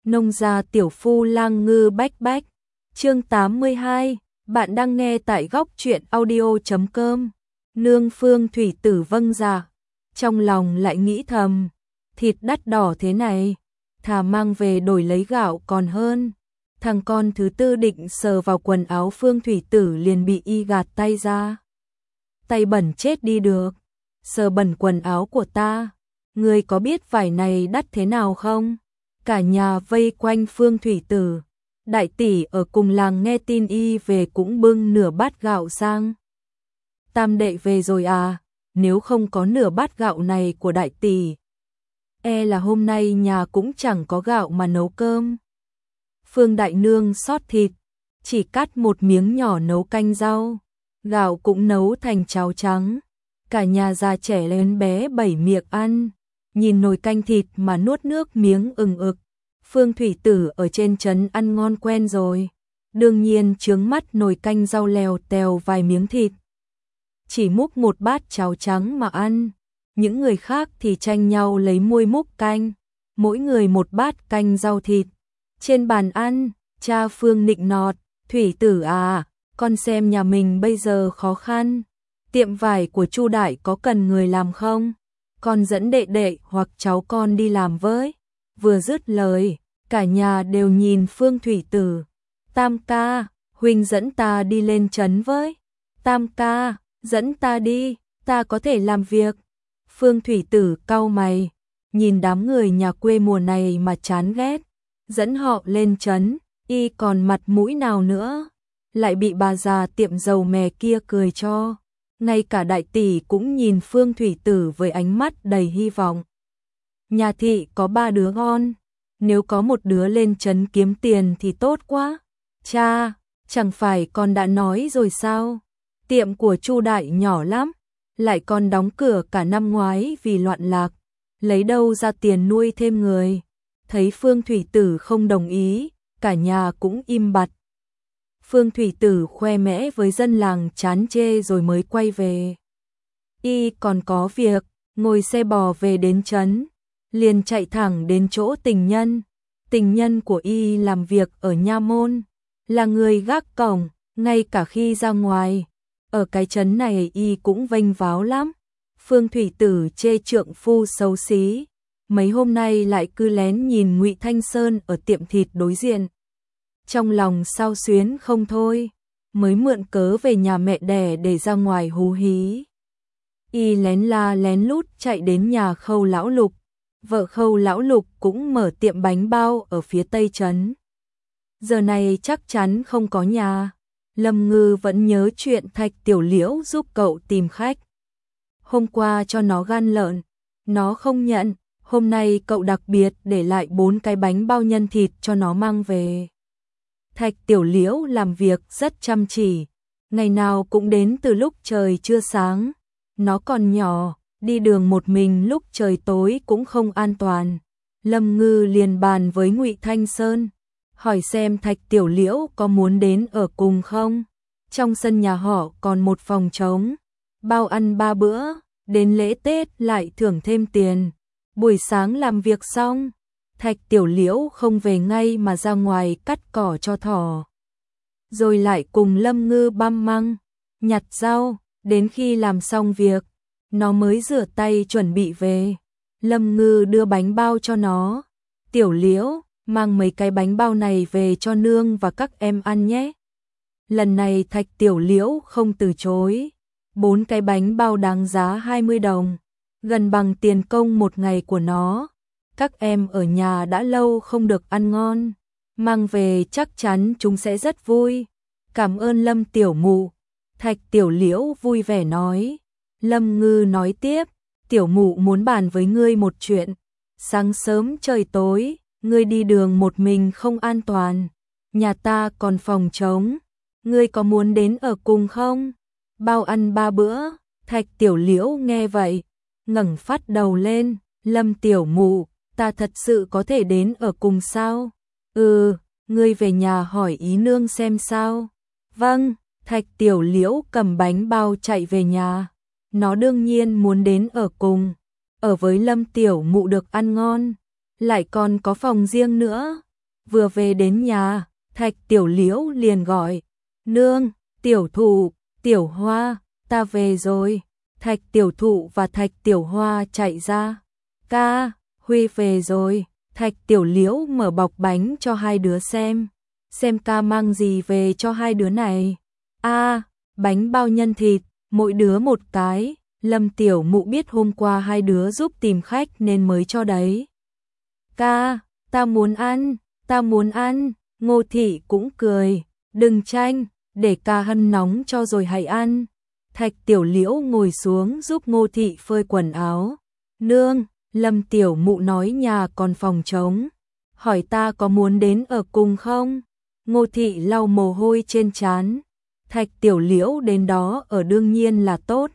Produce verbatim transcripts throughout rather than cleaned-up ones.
Nông gia tiểu phu lang ngư bách bách. Chương tám mươi hai, bạn đang nghe tại góc truyện audio chấm com. Nương Phương Thủy Tử vâng dạ, trong lòng lại nghĩ thầm, thịt đắt đỏ thế này, thà mang về đổi lấy gạo còn hơn. Thằng con thứ tư định sờ vào quần áo Phương Thủy Tử liền bị y gạt tay ra. Tay bẩn chết đi được, sờ bẩn quần áo của ta, ngươi có biết vải này đắt thế nào không? Cả nhà vây quanh Phương Thủy Tử. Đại tỷ ở cùng làng nghe tin y về cũng bưng nửa bát gạo sang. Tam đệ về rồi à, nếu không có nửa bát gạo này của đại tỷ, e là hôm nay nhà cũng chẳng có gạo mà nấu cơm. Phương đại nương xót thịt, chỉ cắt một miếng nhỏ nấu canh rau, gạo cũng nấu thành cháo trắng. Cả nhà già trẻ lớn bé bảy miệng ăn, nhìn nồi canh thịt mà nuốt nước miếng ừng ực. Phương Thủy Tử ở trên trấn ăn ngon quen rồi, đương nhiên chướng mắt nồi canh rau lèo tèo vài miếng thịt. Chỉ múc một bát cháo trắng mà ăn, những người khác thì tranh nhau lấy muôi múc canh, mỗi người một bát canh rau thịt. Trên bàn ăn, cha Phương nịnh nọt, Thủy Tử à, con xem nhà mình bây giờ khó khăn, tiệm vải của Chu Đại có cần người làm không? Con dẫn đệ đệ hoặc cháu con đi làm với. Vừa dứt lời, cả nhà đều nhìn Phương Thủy Tử. Tam ca, huynh dẫn ta đi lên trấn với. Tam ca, dẫn ta đi, ta có thể làm việc. Phương Thủy Tử cau mày, nhìn đám người nhà quê mùa này mà chán ghét. Dẫn họ lên trấn, y còn mặt mũi nào nữa. Lại bị bà già tiệm dầu mè kia cười cho. Ngay cả đại tỷ cũng nhìn Phương Thủy Tử với ánh mắt đầy hy vọng. Nhà thị có ba đứa con, nếu có một đứa lên trấn kiếm tiền thì tốt quá. Cha, chẳng phải con đã nói rồi sao? Tiệm của Chu Đại nhỏ lắm, lại còn đóng cửa cả năm ngoái vì loạn lạc, lấy đâu ra tiền nuôi thêm người. Thấy Phương Thủy Tử không đồng ý, cả nhà cũng im bặt. Phương Thủy Tử khoe mẽ với dân làng chán chê rồi mới quay về. Y còn có việc, ngồi xe bò về đến trấn, liền chạy thẳng đến chỗ tình nhân. Tình nhân của y làm việc ở nha môn, là người gác cổng, ngay cả khi ra ngoài. Ở cái trấn này y cũng vênh váo lắm. Phương Thủy Tử chê trượng phu xấu xí, mấy hôm nay lại cứ lén nhìn Ngụy Thanh Sơn ở tiệm thịt đối diện. Trong lòng xao xuyến không thôi, mới mượn cớ về nhà mẹ đẻ để ra ngoài hú hí. Y lén la lén lút chạy đến nhà Khâu lão Lục. Vợ Khâu lão Lục cũng mở tiệm bánh bao ở phía tây trấn. Giờ này chắc chắn không có nhà. Lâm Ngư vẫn nhớ chuyện Thạch Tiểu Liễu giúp cậu tìm khách. Hôm qua cho nó gan lợn, nó không nhận. Hôm nay cậu đặc biệt để lại bốn cái bánh bao nhân thịt cho nó mang về. Thạch Tiểu Liễu làm việc rất chăm chỉ, ngày nào cũng đến từ lúc trời chưa sáng. Nó còn nhỏ, đi đường một mình lúc trời tối cũng không an toàn. Lâm Ngư liền bàn với Ngụy Thanh Sơn, hỏi xem Thạch Tiểu Liễu có muốn đến ở cùng không. Trong sân nhà họ còn một phòng trống, bao ăn ba bữa, đến lễ Tết lại thưởng thêm tiền. Buổi sáng làm việc xong, Thạch Tiểu Liễu không về ngay mà ra ngoài cắt cỏ cho thỏ. Rồi lại cùng Lâm Ngư băm măng, nhặt rau, đến khi làm xong việc, nó mới rửa tay chuẩn bị về. Lâm Ngư đưa bánh bao cho nó. Tiểu Liễu, mang mấy cái bánh bao này về cho nương và các em ăn nhé. Lần này Thạch Tiểu Liễu không từ chối. Bốn cái bánh bao đáng giá hai mươi đồng, gần bằng tiền công một ngày của nó. Các em ở nhà đã lâu không được ăn ngon, mang về chắc chắn chúng sẽ rất vui. Cảm ơn Lâm tiểu mụ. Thạch Tiểu Liễu vui vẻ nói. Lâm Ngư nói tiếp, tiểu mụ muốn bàn với ngươi một chuyện. Sáng sớm trời tối, ngươi đi đường một mình không an toàn. Nhà ta còn phòng trống, ngươi có muốn đến ở cùng không? Bao ăn ba bữa. Thạch Tiểu Liễu nghe vậy, ngẩng phát đầu lên. Lâm tiểu mụ, ta thật sự có thể đến ở cùng sao? Ừ, ngươi về nhà hỏi ý nương xem sao. Vâng. Thạch Tiểu Liễu cầm bánh bao chạy về nhà. Nó đương nhiên muốn đến ở cùng, ở với Lâm tiểu mụ được ăn ngon, lại còn có phòng riêng nữa. Vừa về đến nhà, Thạch Tiểu Liễu liền gọi, nương, tiểu thụ, tiểu hoa, ta về rồi. Thạch Tiểu Thụ và Thạch Tiểu Hoa chạy ra, ca, Huy về rồi. Thạch Tiểu Liễu mở bọc bánh cho hai đứa xem, xem ca mang gì về cho hai đứa này. A, bánh bao nhân thịt, mỗi đứa một cái. Lâm Tiểu Mụ biết hôm qua hai đứa giúp tìm khách nên mới cho đấy. Ca, ta muốn ăn, ta muốn ăn. Ngô Thị cũng cười, đừng tranh, để ca hâm nóng cho rồi hãy ăn. Thạch Tiểu Liễu ngồi xuống giúp Ngô Thị phơi quần áo. Nương, Lâm Tiểu Mụ nói nhà còn phòng trống, hỏi ta có muốn đến ở cùng không? Ngô Thị lau mồ hôi trên trán. Thạch Tiểu Liễu đến đó ở đương nhiên là tốt,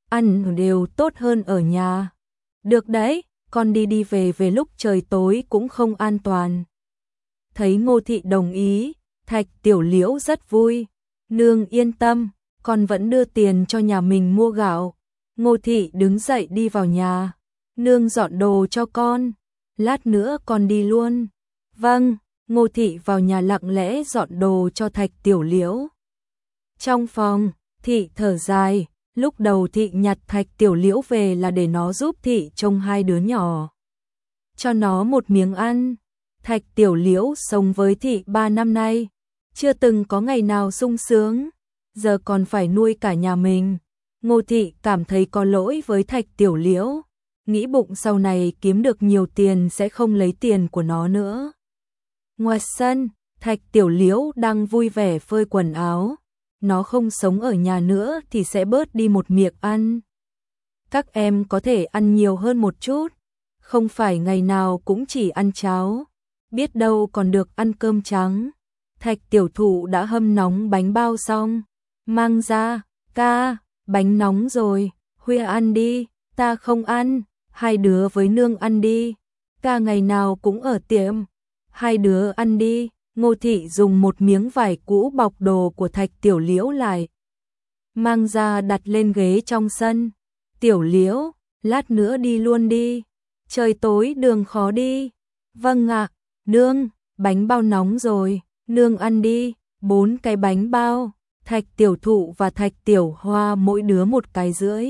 ăn đều tốt hơn ở nhà. Được đấy, con đi đi về về lúc trời tối cũng không an toàn. Thấy Ngô Thị đồng ý, Thạch Tiểu Liễu rất vui. Nương yên tâm, con vẫn đưa tiền cho nhà mình mua gạo. Ngô Thị đứng dậy đi vào nhà. Nương dọn đồ cho con, lát nữa con đi luôn. Vâng, Ngô Thị vào nhà lặng lẽ dọn đồ cho Thạch Tiểu Liễu. Trong phòng, Thị thở dài, lúc đầu Thị nhặt Thạch Tiểu Liễu về là để nó giúp Thị trông hai đứa nhỏ, cho nó một miếng ăn. Thạch Tiểu Liễu sống với Thị ba năm nay, chưa từng có ngày nào sung sướng, giờ còn phải nuôi cả nhà mình. Ngô Thị cảm thấy có lỗi với Thạch Tiểu Liễu, nghĩ bụng sau này kiếm được nhiều tiền sẽ không lấy tiền của nó nữa. Ngoài sân, Thạch Tiểu Liễu đang vui vẻ phơi quần áo. Nó không sống ở nhà nữa thì sẽ bớt đi một miệng ăn. Các em có thể ăn nhiều hơn một chút, không phải ngày nào cũng chỉ ăn cháo, biết đâu còn được ăn cơm trắng. Thạch Tiểu Thụ đã hâm nóng bánh bao xong, mang ra, ca, bánh nóng rồi, Huy ăn đi, ta không ăn, hai đứa với nương ăn đi, ca ngày nào cũng ở tiệm, hai đứa ăn đi. Ngô Thị dùng một miếng vải cũ bọc đồ của Thạch Tiểu Liễu lại, mang ra đặt lên ghế trong sân. Tiểu Liễu, lát nữa đi luôn đi, trời tối đường khó đi. Vâng ạ, nương, bánh bao nóng rồi, nương ăn đi. Bốn cái bánh bao, Thạch Tiểu Thụ và Thạch Tiểu Hoa mỗi đứa một cái rưỡi.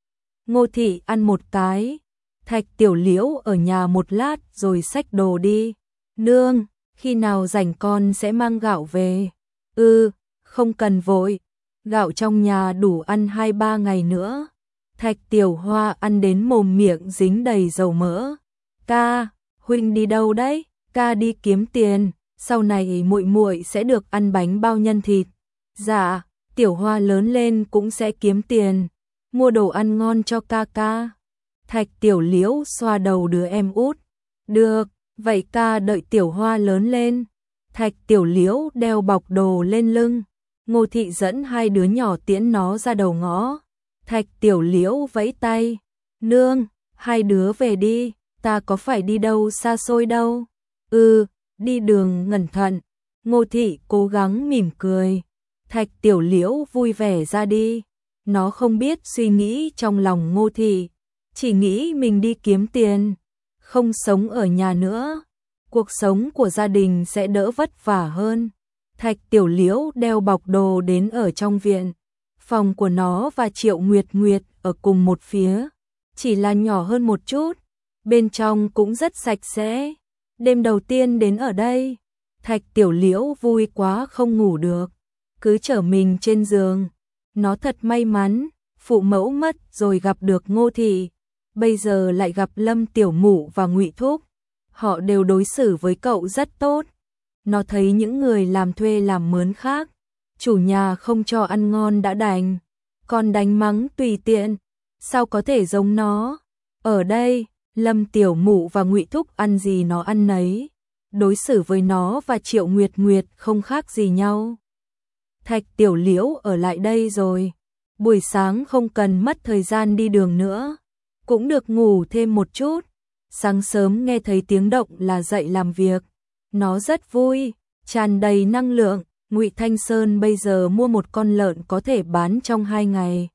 Ngô Thị ăn một cái, Thạch Tiểu Liễu ở nhà một lát rồi xách đồ đi. Nương, khi nào rảnh con sẽ mang gạo về. Ừ, không cần vội, gạo trong nhà đủ ăn hai ba ngày nữa. Thạch Tiểu Hoa ăn đến mồm miệng dính đầy dầu mỡ. Ca, huynh đi đâu đấy? Ca đi kiếm tiền, sau này muội muội sẽ được ăn bánh bao nhân thịt. Dạ, Tiểu Hoa lớn lên cũng sẽ kiếm tiền, mua đồ ăn ngon cho ca ca. Thạch Tiểu Liễu xoa đầu đứa em út. Được, vậy ca đợi Tiểu Hoa lớn lên. Thạch Tiểu Liễu đeo bọc đồ lên lưng. Ngô Thị dẫn hai đứa nhỏ tiễn nó ra đầu ngõ. Thạch Tiểu Liễu vẫy tay. Nương, hai đứa về đi, ta có phải đi đâu xa xôi đâu. Ừ, đi đường cẩn thận. Ngô Thị cố gắng mỉm cười. Thạch Tiểu Liễu vui vẻ ra đi. Nó không biết suy nghĩ trong lòng Ngô Thị, chỉ nghĩ mình đi kiếm tiền, không sống ở nhà nữa, cuộc sống của gia đình sẽ đỡ vất vả hơn. Thạch Tiểu Liễu đeo bọc đồ đến ở trong viện. Phòng của nó và Triệu Nguyệt Nguyệt ở cùng một phía, chỉ là nhỏ hơn một chút, bên trong cũng rất sạch sẽ. Đêm đầu tiên đến ở đây, Thạch Tiểu Liễu vui quá không ngủ được, cứ trở mình trên giường. Nó thật may mắn, phụ mẫu mất rồi gặp được Ngô Thị, bây giờ lại gặp Lâm Tiểu Mụ và Ngụy Thúc. Họ đều đối xử với cậu rất tốt. Nó thấy những người làm thuê làm mướn khác, chủ nhà không cho ăn ngon đã đành, còn đánh mắng tùy tiện, sao có thể giống nó. Ở đây, Lâm Tiểu Mụ và Ngụy Thúc ăn gì nó ăn nấy, đối xử với nó và Triệu Nguyệt Nguyệt không khác gì nhau. Thạch Tiểu Liễu ở lại đây rồi, buổi sáng không cần mất thời gian đi đường nữa, cũng được ngủ thêm một chút. Sáng sớm nghe thấy tiếng động là dậy làm việc, nó rất vui, tràn đầy năng lượng. Ngụy Thanh Sơn bây giờ mua một con lợn có thể bán trong hai ngày.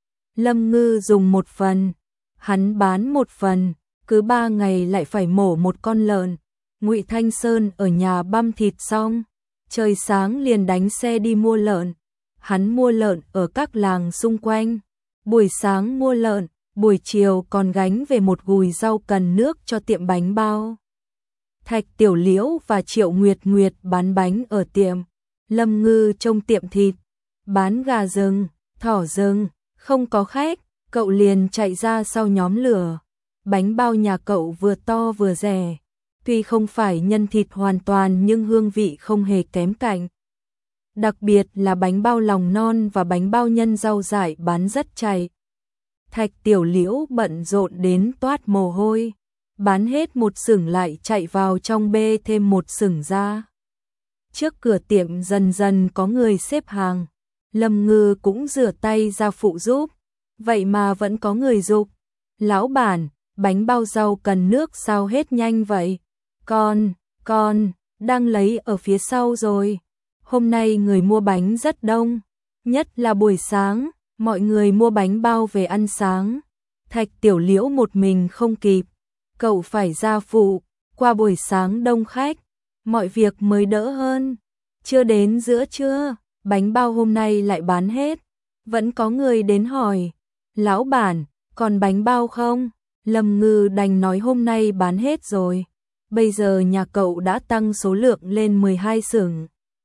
Lâm Ngư dùng một phần, hắn bán một phần, cứ ba ngày lại phải mổ một con lợn. Ngụy Thanh Sơn ở nhà băm thịt xong, trời sáng liền đánh xe đi mua lợn. Hắn mua lợn ở các làng xung quanh. Buổi sáng mua lợn, buổi chiều còn gánh về một gùi rau cần nước cho tiệm bánh bao. Thạch Tiểu Liễu và Triệu Nguyệt Nguyệt bán bánh ở tiệm. Lâm Ngư trông tiệm thịt, bán gà rừng, thỏ rừng, không có khách, cậu liền chạy ra sau nhóm lửa. Bánh bao nhà cậu vừa to vừa rẻ, tuy không phải nhân thịt hoàn toàn nhưng hương vị không hề kém cạnh. Đặc biệt là bánh bao lòng non và bánh bao nhân rau dại bán rất chạy. Thạch Tiểu Liễu bận rộn đến toát mồ hôi, bán hết một xửng lại chạy vào trong bê thêm một xửng ra. Trước cửa tiệm dần dần có người xếp hàng, Lâm Ngư cũng rửa tay ra phụ giúp, vậy mà vẫn có người giục. Lão bản, bánh bao rau cần nước sao hết nhanh vậy? Con, con, đang lấy ở phía sau rồi. Hôm nay người mua bánh rất đông, nhất là buổi sáng, mọi người mua bánh bao về ăn sáng. Thạch Tiểu Liễu một mình không kịp, cậu phải ra phụ, qua buổi sáng đông khách, mọi việc mới đỡ hơn. Chưa đến giữa trưa, bánh bao hôm nay lại bán hết, vẫn có người đến hỏi, lão bản, còn bánh bao không? Lâm Ngư đành nói hôm nay bán hết rồi, bây giờ nhà cậu đã tăng số lượng lên mười hai xửng.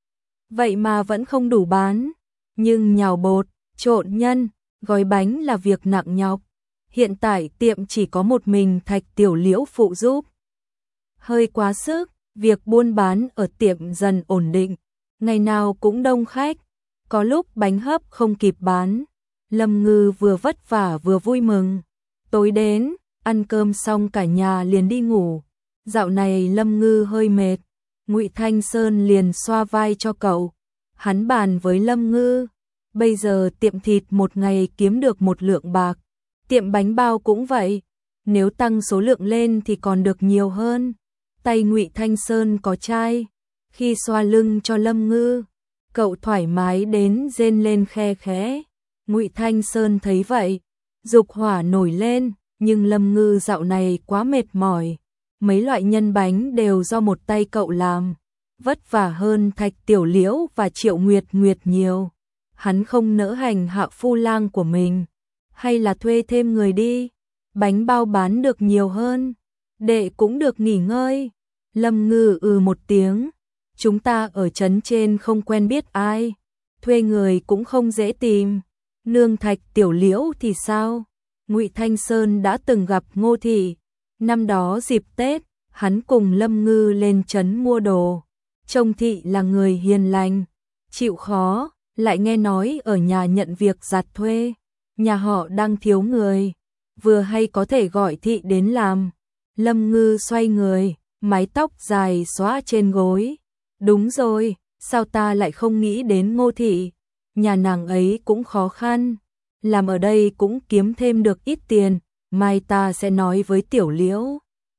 Vậy mà vẫn không đủ bán, nhưng nhào bột, trộn nhân, gói bánh là việc nặng nhọc. Hiện tại tiệm chỉ có một mình Thạch Tiểu Liễu phụ giúp. Hơi quá sức, việc buôn bán ở tiệm dần ổn định, ngày nào cũng đông khách, có lúc bánh hấp không kịp bán. Lâm Ngư vừa vất vả vừa vui mừng. Tối đến, ăn cơm xong cả nhà liền đi ngủ. Dạo này Lâm Ngư hơi mệt, Ngụy Thanh Sơn liền xoa vai cho cậu. Hắn bàn với Lâm Ngư, bây giờ tiệm thịt một ngày kiếm được một lượng bạc, tiệm bánh bao cũng vậy, nếu tăng số lượng lên thì còn được nhiều hơn. Tay Ngụy Thanh Sơn có chai, khi xoa lưng cho Lâm Ngư, cậu thoải mái đến rên lên khe khẽ. Ngụy Thanh Sơn thấy vậy, dục hỏa nổi lên, nhưng Lâm Ngư dạo này quá mệt mỏi, mấy loại nhân bánh đều do một tay cậu làm, vất vả hơn Thạch Tiểu Liễu và Triệu Nguyệt Nguyệt nhiều. Hắn không nỡ hành hạ phu lang của mình, hay là thuê thêm người đi, bánh bao bán được nhiều hơn, đệ cũng được nghỉ ngơi. Lâm Ngư ừ một tiếng, chúng ta ở trấn trên không quen biết ai, thuê người cũng không dễ tìm. Nương Thạch Tiểu Liễu thì sao? Ngụy Thanh Sơn đã từng gặp Ngô Thị, năm đó dịp Tết, hắn cùng Lâm Ngư lên trấn mua đồ. Trông Thị là người hiền lành, chịu khó, lại nghe nói ở nhà nhận việc giặt thuê, nhà họ đang thiếu người, vừa hay có thể gọi Thị đến làm. Lâm Ngư xoay người, mái tóc dài xõa trên gối. Đúng rồi, sao ta lại không nghĩ đến Ngô Thị? Nhà nàng ấy cũng khó khăn, làm ở đây cũng kiếm thêm được ít tiền, mai ta sẽ nói với Tiểu Liễu,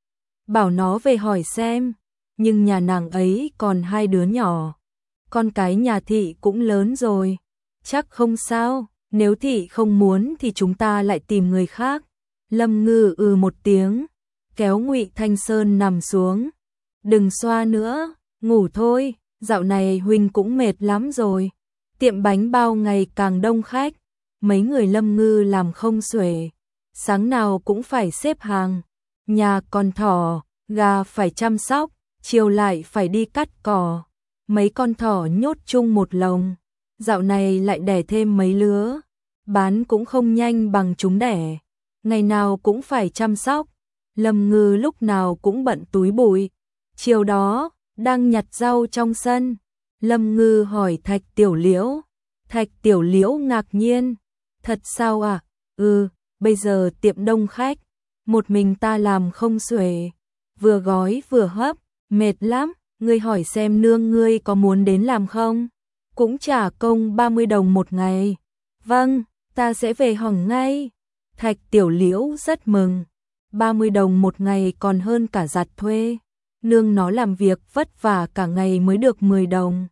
bảo nó về hỏi xem. Nhưng nhà nàng ấy còn hai đứa nhỏ, con cái nhà Thị cũng lớn rồi, chắc không sao, nếu Thị không muốn thì chúng ta lại tìm người khác. Lâm Ngư ừ một tiếng, kéo Ngụy Thanh Sơn nằm xuống. Đừng xoa nữa, ngủ thôi, dạo này huynh cũng mệt lắm rồi. Tiệm bánh bao ngày càng đông khách, mấy người Lâm Ngư làm không xuể, sáng nào cũng phải xếp hàng. Nhà con thỏ, gà phải chăm sóc, chiều lại phải đi cắt cỏ. Mấy con thỏ nhốt chung một lồng, dạo này lại đẻ thêm mấy lứa, bán cũng không nhanh bằng chúng đẻ, ngày nào cũng phải chăm sóc. Lâm Ngư lúc nào cũng bận túi bụi. Chiều đó, đang nhặt rau trong sân, Lâm Ngư hỏi Thạch Tiểu Liễu. Thạch Tiểu Liễu ngạc nhiên, thật sao à? Ừ, bây giờ tiệm đông khách, một mình ta làm không xuể, vừa gói vừa hấp, mệt lắm. Ngươi hỏi xem nương ngươi có muốn đến làm không? Cũng trả công ba mươi đồng một ngày. Vâng, ta sẽ về hỏng ngay. Thạch Tiểu Liễu rất mừng, ba mươi đồng một ngày còn hơn cả giặt thuê. Nương nó làm việc vất vả cả ngày mới được mười đồng.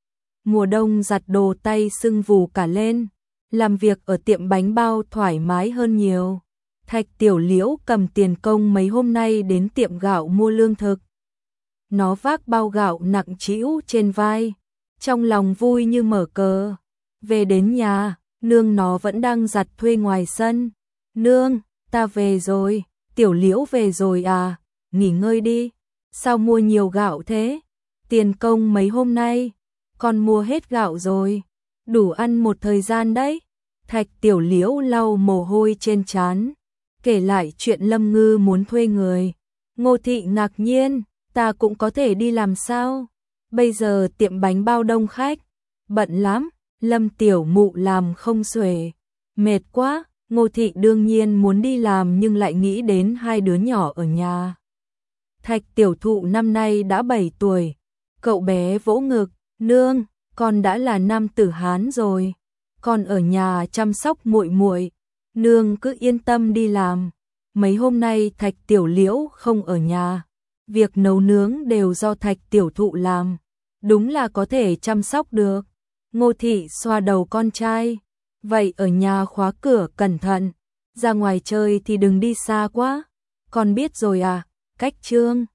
Mùa đông giặt đồ tay sưng vù cả lên, làm việc ở tiệm bánh bao thoải mái hơn nhiều. Thạch Tiểu Liễu cầm tiền công mấy hôm nay đến tiệm gạo mua lương thực. nó vác bao gạo nặng trĩu trên vai, trong lòng vui như mở cờ. Về đến nhà, nương nó vẫn đang giặt thuê ngoài sân. Nương, ta về rồi, Tiểu Liễu về rồi à, nghỉ ngơi đi. Sao mua nhiều gạo thế? Tiền công mấy hôm nay, con mua hết gạo rồi, đủ ăn một thời gian đấy. Thạch Tiểu Liễu lau mồ hôi trên trán, kể lại chuyện Lâm Ngư muốn thuê người. Ngô Thị ngạc nhiên, ta cũng có thể đi làm sao? Bây giờ tiệm bánh bao đông khách, bận lắm. Lâm Tiểu Mụ làm không xuể, mệt quá. Ngô Thị đương nhiên muốn đi làm nhưng lại nghĩ đến hai đứa nhỏ ở nhà. Thạch Tiểu Thụ năm nay đã bảy tuổi, cậu bé vỗ ngực, nương, con đã là nam tử Hán rồi, con ở nhà chăm sóc muội muội, nương cứ yên tâm đi làm. Mấy hôm nay Thạch Tiểu Liễu không ở nhà, việc nấu nướng đều do Thạch Tiểu Thụ làm, đúng là có thể chăm sóc được. Ngô Thị xoa đầu con trai, vậy ở nhà khóa cửa cẩn thận, ra ngoài chơi thì đừng đi xa quá, con biết rồi à. Cách Trương